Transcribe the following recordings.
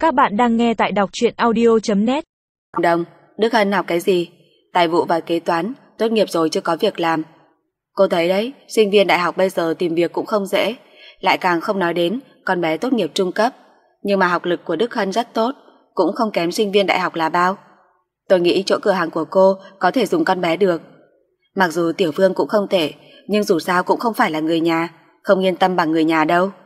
Các bạn đang nghe tại đọc truyện audio.net. Đồng, Đức Hân học cái gì? Tài vụ và kế toán, tốt nghiệp rồi chưa có việc làm. Cô thấy đấy, sinh viên đại học bây giờ tìm việc cũng không dễ, lại càng không nói đến con bé tốt nghiệp trung cấp. Nhưng mà học lực của Đức Hân rất tốt, cũng không kém sinh viên đại học là bao. Tôi nghĩ chỗ cửa hàng của cô có thể dùng con bé được. Mặc dù Tiểu Vương cũng không tệ, nhưng dù sao cũng không phải là người nhà, không yên tâm bằng người nhà đâu.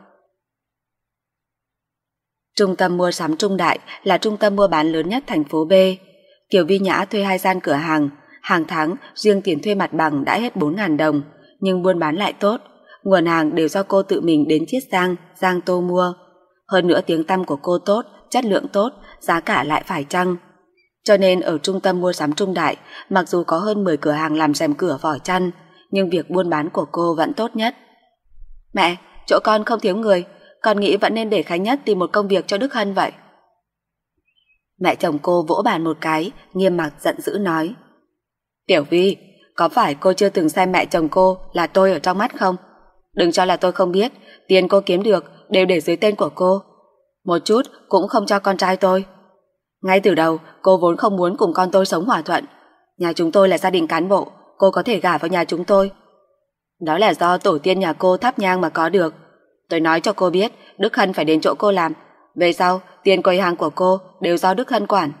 Trung tâm mua sắm Trung Đại là trung tâm mua bán lớn nhất thành phố B. Kiều Vi Nhã thuê 2 gian cửa hàng, hàng tháng riêng tiền thuê mặt bằng đã hết 4.000 đồng, nhưng buôn bán lại tốt. Nguồn hàng đều do cô tự mình đến Chiết Giang Tô mua. Hơn nữa tiếng tăm của cô tốt, chất lượng tốt, giá cả lại phải chăng. Cho nên ở trung tâm mua sắm Trung Đại, mặc dù có hơn 10 cửa hàng làm rèm cửa vỏ chăn, nhưng việc buôn bán của cô vẫn tốt nhất. Mẹ, chỗ con không thiếu người, con nghĩ vẫn nên để Khánh Nhất tìm một công việc cho Đức Hân vậy. Mẹ chồng cô vỗ bàn một cái, nghiêm mặt giận dữ nói. Tiểu Vi, có phải cô chưa từng xem mẹ chồng cô là tôi ở trong mắt không? Đừng cho là tôi không biết, tiền cô kiếm được đều để dưới tên của cô. Một chút cũng không cho con trai tôi. Ngay từ đầu, cô vốn không muốn cùng con tôi sống hòa thuận. Nhà chúng tôi là gia đình cán bộ, cô có thể gả vào nhà chúng tôi. Đó là do tổ tiên nhà cô thắp nhang mà có được. Tôi nói cho cô biết, Đức Hân phải đến chỗ cô làm. Về sau, tiền quầy hàng của cô đều do Đức Hân quản.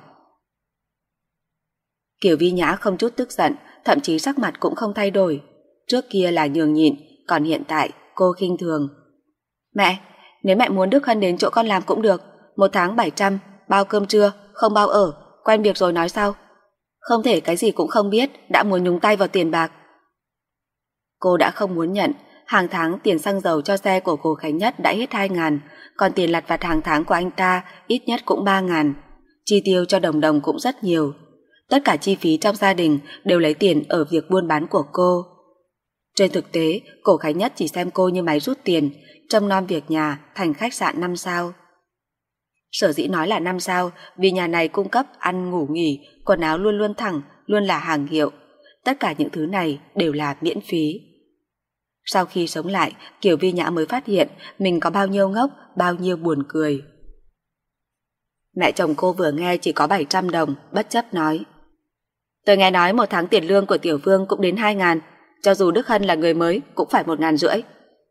Kiều Vi Nhã không chút tức giận, thậm chí sắc mặt cũng không thay đổi. Trước kia là nhường nhịn, còn hiện tại cô khinh thường. Mẹ, nếu mẹ muốn Đức Hân đến chỗ con làm cũng được. 1 tháng 700, bao cơm trưa, không bao ở, quen việc rồi nói sau. Không thể cái gì cũng không biết, đã muốn nhúng tay vào tiền bạc. Cô đã không muốn nhận. Hàng tháng tiền xăng dầu cho xe của cô Khánh Nhất đã hết 2.000, còn tiền lặt vặt hàng tháng của anh ta ít nhất cũng 3.000. Chi tiêu cho Đồng Đồng cũng rất nhiều. Tất cả chi phí trong gia đình đều lấy tiền ở việc buôn bán của cô. Trên thực tế, cô Khánh Nhất chỉ xem cô như máy rút tiền, trông nom việc nhà thành khách sạn 5 sao. Sở dĩ nói là 5 sao vì nhà này cung cấp ăn ngủ nghỉ, quần áo luôn luôn thẳng, luôn là hàng hiệu. Tất cả những thứ này đều là miễn phí. Sau khi sống lại, Kiều Vi Nhã mới phát hiện mình có bao nhiêu ngốc, bao nhiêu buồn cười. Mẹ chồng cô vừa nghe chỉ có 700 đồng, bất chấp nói. Tôi nghe nói 1 tháng tiền lương của Tiểu Vương cũng đến 2.000, cho dù Đức Hân là người mới cũng phải 1.500.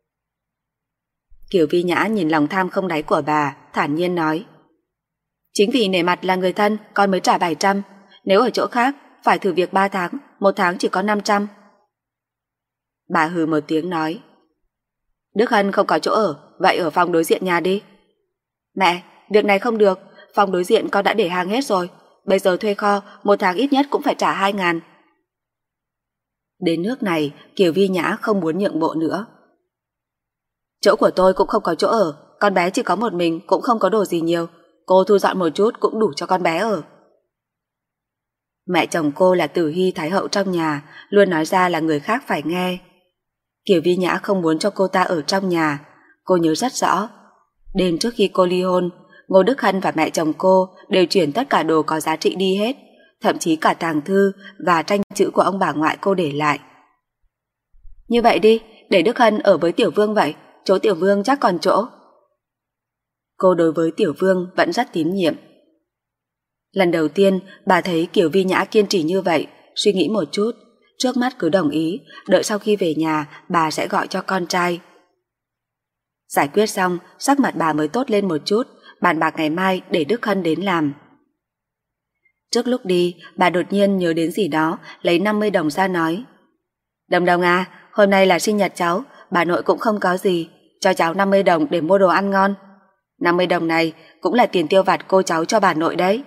Kiều Vi Nhã nhìn lòng tham không đáy của bà, thản nhiên nói. Chính vì nể mặt là người thân, con mới trả 700. Nếu ở chỗ khác, phải thử việc 3 tháng, 1 tháng chỉ có 500. Bà hừ một tiếng nói. Đức Hân không có chỗ ở, vậy ở phòng đối diện nhà đi. Mẹ, việc này không được, phòng đối diện con đã để hàng hết rồi. Bây giờ thuê kho, 1 tháng ít nhất cũng phải trả 2.000. Đến nước này, Kiều Vi Nhã không muốn nhượng bộ nữa. Chỗ của tôi cũng không có chỗ ở, con bé chỉ có một mình cũng không có đồ gì nhiều. Cô thu dọn một chút cũng đủ cho con bé ở. Mẹ chồng cô là Tử Hy Thái hậu trong nhà, luôn nói ra là người khác phải nghe. Kiều Vi Nhã không muốn cho cô ta ở trong nhà. Cô nhớ rất rõ, đêm trước khi cô ly hôn, Ngô Đức Hân và mẹ chồng cô đều chuyển tất cả đồ có giá trị đi hết, thậm chí cả tàng thư và tranh chữ của ông bà ngoại cô để lại. Như vậy đi, để Đức Hân ở với Tiểu Vương vậy, chỗ Tiểu Vương chắc còn chỗ. Cô đối với Tiểu Vương vẫn rất tín nhiệm. Lần đầu tiên bà thấy Kiều Vi Nhã kiên trì như vậy, suy nghĩ một chút, trước mắt cứ đồng ý, đợi sau khi về nhà bà sẽ gọi cho con trai. Giải quyết xong, sắc mặt bà mới tốt lên một chút, bàn bạc ngày mai để Đức Hân đến làm. Trước lúc đi, bà đột nhiên nhớ đến gì đó, lấy 50 đồng ra nói. Đồng Đồng à, hôm nay là sinh nhật cháu, bà nội cũng không có gì, cho cháu 50 đồng để mua đồ ăn ngon. 50 đồng này cũng là tiền tiêu vặt cô cháu cho bà nội đấy.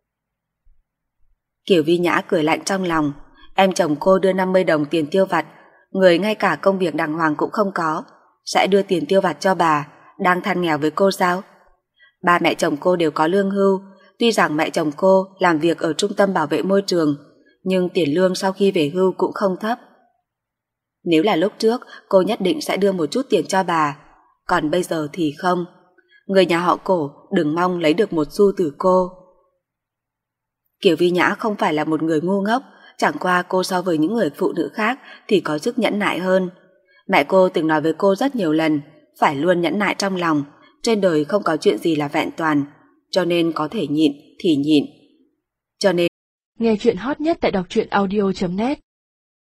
Kiều Vi Nhã cười lạnh trong lòng. Em chồng cô đưa 50 đồng tiền tiêu vặt, người ngay cả công việc đàng hoàng cũng không có, sẽ đưa tiền tiêu vặt cho bà, đang than nghèo với cô sao? Ba mẹ chồng cô đều có lương hưu, tuy rằng mẹ chồng cô làm việc ở trung tâm bảo vệ môi trường, nhưng tiền lương sau khi về hưu cũng không thấp. Nếu là lúc trước, cô nhất định sẽ đưa một chút tiền cho bà, còn bây giờ thì không. Người nhà họ Cổ đừng mong lấy được một xu từ cô. Kiều Vi Nhã không phải là một người ngu ngốc, chẳng qua cô so với những người phụ nữ khác thì có sức nhẫn nại hơn. Mẹ cô từng nói với cô rất nhiều lần, phải luôn nhẫn nại trong lòng, trên đời không có chuyện gì là vẹn toàn. cho nên có thể nhịn thì nhịn. Cho nên nghe chuyện hot nhất tại đọc truyện audio.net